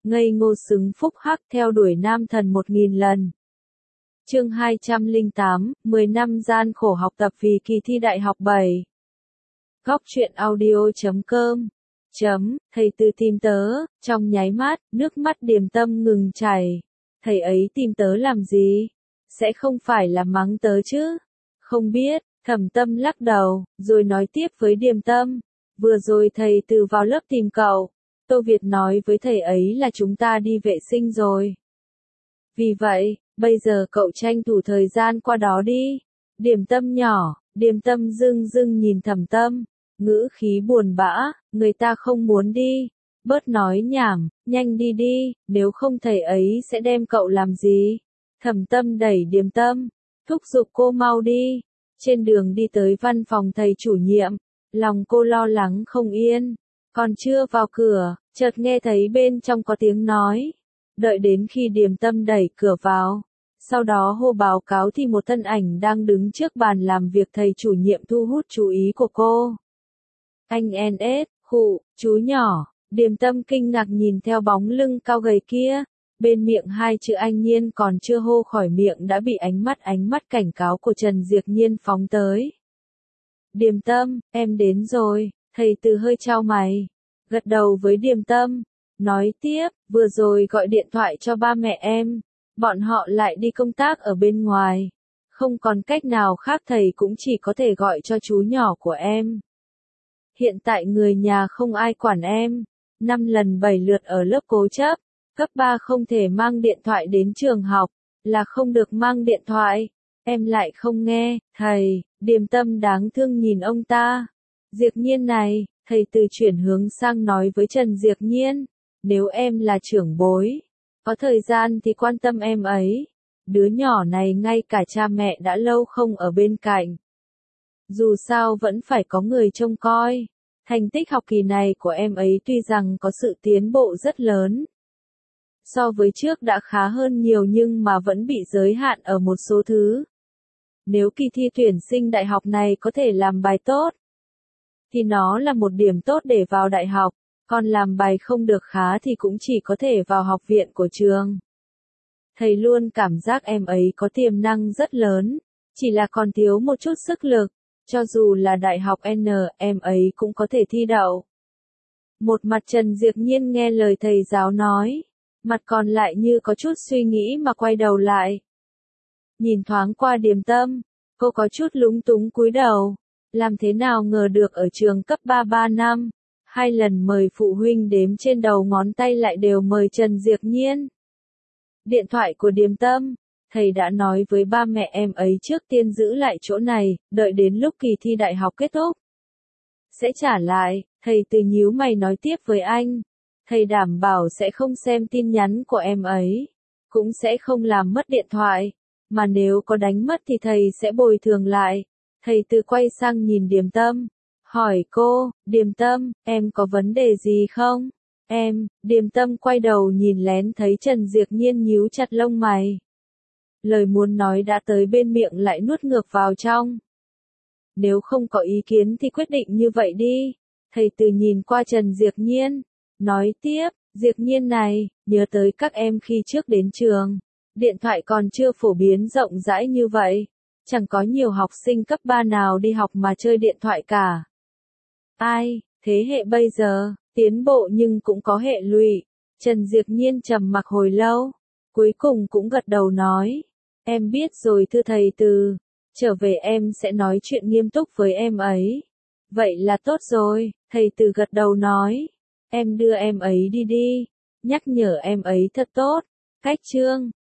ngây ngô xứng phúc hắc theo đuổi nam thần 1000 lần. Chương 208, 10 năm gian khổ học tập vì kỳ thi đại học 7. Góc truyện audio.com Thầy Từ tìm tớ, trong nháy mắt, nước mắt Điềm Tâm ngừng chảy. Thầy ấy tìm tớ làm gì? Sẽ không phải là mắng tớ chứ? Không biết, Thẩm Tâm lắc đầu, rồi nói tiếp với Điềm Tâm. Vừa rồi thầy Từ vào lớp tìm cậu. Tô Việt nói với thầy ấy là chúng ta đi vệ sinh rồi. Vì vậy, bây giờ cậu tranh thủ thời gian qua đó đi. Điềm Tâm nhỏ, Điềm Tâm dưng dưng nhìn Thẩm Tâm, ngữ khí buồn bã, người ta không muốn đi. Bớt nói nhảm, nhanh đi đi, nếu không thầy ấy sẽ đem cậu làm gì? Thẩm Tâm đẩy Điềm Tâm, thúc giục cô mau đi. Trên đường đi tới văn phòng thầy chủ nhiệm, lòng cô lo lắng không yên. Còn chưa vào cửa, chợt nghe thấy bên trong có tiếng nói. Đợi đến khi Điềm Tâm đẩy cửa vào, sau đó hô báo cáo thì một thân ảnh đang đứng trước bàn làm việc thầy chủ nhiệm thu hút chú ý của cô. Anh NS, chú nhỏ. Điềm Tâm kinh ngạc nhìn theo bóng lưng cao gầy kia, bên miệng hai chữ anh Nhiên còn chưa hô khỏi miệng đã bị ánh mắt cảnh cáo của Trần Diệp Nhiên phóng tới. Điềm Tâm, em đến rồi, thầy Từ hơi chau mày, gật đầu với Điềm Tâm, nói tiếp, vừa rồi gọi điện thoại cho ba mẹ em, bọn họ lại đi công tác ở bên ngoài, không còn cách nào khác thầy cũng chỉ có thể gọi cho chú nhỏ của em. Hiện tại người nhà không ai quản em, 5 lần 7 lượt ở lớp cố chấp, cấp 3 không thể mang điện thoại đến trường học, là không được mang điện thoại, em lại không nghe, thầy. Điềm Tâm đáng thương nhìn ông ta. Diệp Nhiên này, thầy Từ chuyển hướng sang nói với Trần Diệp Nhiên, nếu em là trưởng bối, có thời gian thì quan tâm em ấy, đứa nhỏ này ngay cả cha mẹ đã lâu không ở bên cạnh. Dù sao vẫn phải có người trông coi. Thành tích học kỳ này của em ấy tuy rằng có sự tiến bộ rất lớn. So với trước đã khá hơn nhiều nhưng mà vẫn bị giới hạn ở một số thứ. Nếu kỳ thi tuyển sinh đại học này có thể làm bài tốt, thì nó là một điểm tốt để vào đại học, còn làm bài không được khá thì cũng chỉ có thể vào học viện của trường. Thầy luôn cảm giác em ấy có tiềm năng rất lớn, chỉ là còn thiếu một chút sức lực. Cho dù là đại học N, em ấy cũng có thể thi đậu. Một mặt Trần Diệp Nhiên nghe lời thầy giáo nói, mặt còn lại như có chút suy nghĩ mà quay đầu lại. Nhìn thoáng qua Điềm Tâm, cô có chút lúng túng cúi đầu, làm thế nào ngờ được ở trường cấp 3 năm, 2 lần mời phụ huynh đếm trên đầu ngón tay lại đều mời Trần Diệp Nhiên. Điện thoại của Điềm Tâm. Thầy đã nói với ba mẹ em ấy trước tiên giữ lại chỗ này, đợi đến lúc kỳ thi đại học kết thúc. Sẽ trả lại, thầy Từ nhíu mày nói tiếp với anh. Thầy đảm bảo sẽ không xem tin nhắn của em ấy, cũng sẽ không làm mất điện thoại, mà nếu có đánh mất thì thầy sẽ bồi thường lại. Thầy Từ quay sang nhìn Điềm Tâm, hỏi cô, Điềm Tâm, em có vấn đề gì không? Điềm Tâm quay đầu nhìn lén thấy Trần Diệp Nhiên nhíu chặt lông mày. Lời muốn nói đã tới bên miệng lại nuốt ngược vào trong. Nếu không có ý kiến thì quyết định như vậy đi. Thầy Từ nhìn qua Trần Diệp Nhiên, nói tiếp, Diệp Nhiên này, nhớ tới các em khi trước đến trường. Điện thoại còn chưa phổ biến rộng rãi như vậy. Chẳng có nhiều học sinh cấp 3 nào đi học mà chơi điện thoại cả. Ai, thế hệ bây giờ, tiến bộ nhưng cũng có hệ lụy. Trần Diệp Nhiên trầm mặc hồi lâu, cuối cùng cũng gật đầu nói. Em biết rồi thưa thầy Từ, trở về em sẽ nói chuyện nghiêm túc với em ấy. Vậy là tốt rồi, thầy Từ gật đầu nói. Em đưa em ấy đi đi, nhắc nhở em ấy thật tốt. Cách chương